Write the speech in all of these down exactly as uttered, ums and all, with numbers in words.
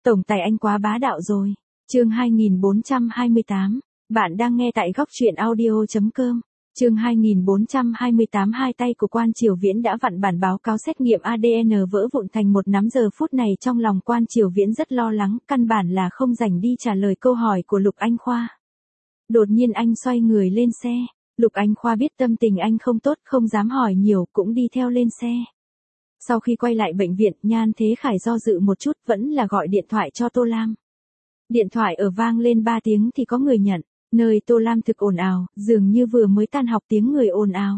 Tổng tài anh quá bá đạo rồi. Chương hai nghìn bốn trăm hai mươi tám. Bạn đang nghe tại góc truyện audio chấm com. Chương hai nghìn bốn trăm hai mươi tám. Hai tay của Quan Triều Viễn đã vặn bản báo cáo xét nghiệm a đê en vỡ vụn thành một nắm. Giờ phút này trong lòng Quan Triều Viễn rất lo lắng, căn bản là không rảnh đi trả lời câu hỏi của Lục Anh Khoa. Đột nhiên anh xoay người lên xe. Lục Anh Khoa biết tâm tình anh không tốt, không dám hỏi nhiều, cũng đi theo lên xe. Sau khi quay lại bệnh viện, Nhan Thế Khải do dự một chút, vẫn là gọi điện thoại cho Tô Lam. Điện thoại ở vang lên ba tiếng thì có người nhận, nơi Tô Lam thực ồn ào, dường như vừa mới tan học tiếng người ồn ào.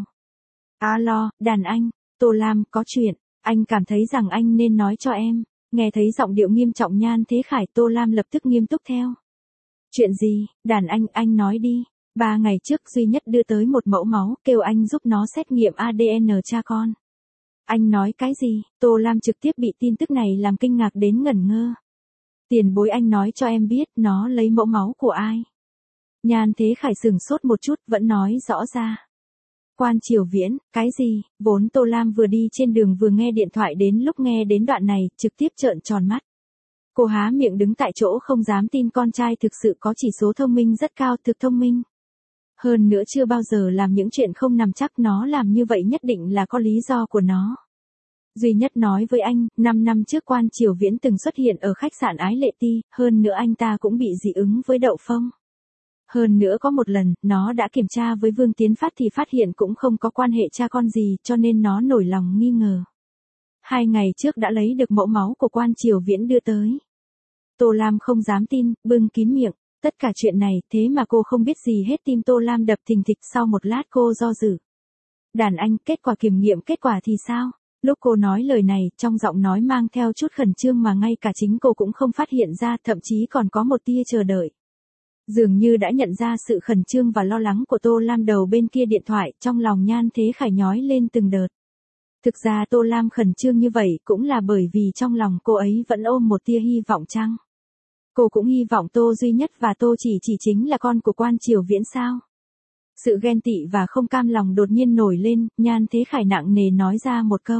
Alo, đàn anh, Tô Lam, có chuyện, anh cảm thấy rằng anh nên nói cho em. Nghe thấy giọng điệu nghiêm trọng Nhan Thế Khải, Tô Lam lập tức nghiêm túc theo. Chuyện gì, đàn anh, anh nói đi. Ba ngày trước duy nhất đưa tới một mẫu máu, kêu anh giúp nó xét nghiệm a đê en cha con. Anh nói cái gì? Tô Lam trực tiếp bị tin tức này làm kinh ngạc đến ngẩn ngơ. Tiền bối, anh nói cho em biết nó lấy mẫu máu của ai? Nhan Thế Khải sửng sốt một chút, vẫn nói rõ ra. Quan Triều Viễn, cái gì? Vốn Tô Lam vừa đi trên đường vừa nghe điện thoại, đến lúc nghe đến đoạn này, trực tiếp trợn tròn mắt. Cô há miệng đứng tại chỗ không dám tin con trai thực sự có chỉ số thông minh rất cao, thực thông minh. Hơn nữa chưa bao giờ làm những chuyện không nằm chắc, nó làm như vậy nhất định là có lý do của nó. Duy nhất nói với anh, năm năm trước Quan Triều Viễn từng xuất hiện ở khách sạn Ái Lệ Ti, hơn nữa anh ta cũng bị dị ứng với đậu phộng. Hơn nữa có một lần, nó đã kiểm tra với Vương Tiến Phát thì phát hiện cũng không có quan hệ cha con gì, cho nên nó nổi lòng nghi ngờ. Hai ngày trước đã lấy được mẫu máu của Quan Triều Viễn đưa tới. Tô Lam không dám tin, bưng kín miệng. Tất cả chuyện này, thế mà cô không biết gì hết. Tim Tô Lam đập thình thịch, sau một lát cô do dự. Đàn anh, kết quả kiểm nghiệm kết quả thì sao? Lúc cô nói lời này, trong giọng nói mang theo chút khẩn trương mà ngay cả chính cô cũng không phát hiện ra, thậm chí còn có một tia chờ đợi. Dường như đã nhận ra sự khẩn trương và lo lắng của Tô Lam. Đầu bên kia điện thoại, trong lòng Nhan Thế Khải nhói lên từng đợt. Thực ra Tô Lam khẩn trương như vậy cũng là bởi vì trong lòng cô ấy vẫn ôm một tia hy vọng chăng? Cô cũng hy vọng Tô Duy Nhất và Tô Chỉ Chỉ chính là con của Quan Triều Viễn sao? Sự ghen tị và không cam lòng đột nhiên nổi lên, Nhan Thế Khải nặng nề nói ra một câu.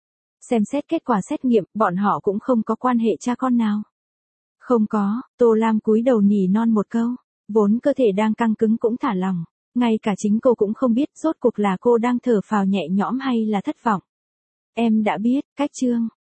Xem xét kết quả xét nghiệm, bọn họ cũng không có quan hệ cha con nào. Không có, Tô Lam cúi đầu nỉ non một câu, vốn cơ thể đang căng cứng cũng thả lỏng, ngay cả chính cô cũng không biết rốt cuộc là cô đang thở phào nhẹ nhõm hay là thất vọng. Em đã biết, cách chương.